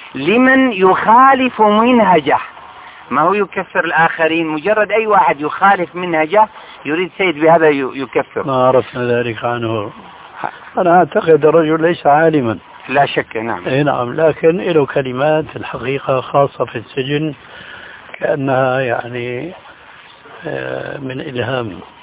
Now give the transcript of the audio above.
لمن يخالف منهجه، ما هو يكفر الآخرين، مجرد أي واحد يخالف منهجه يريد سيد بهذا يكفر. ما عرفنا ذلك عنه. أنا أعتقد الرجل ليس عالما لا شك. نعم. أي نعم، لكن له كلمات الحقيقة خاصة في السجن كأنها يعني من إلهام.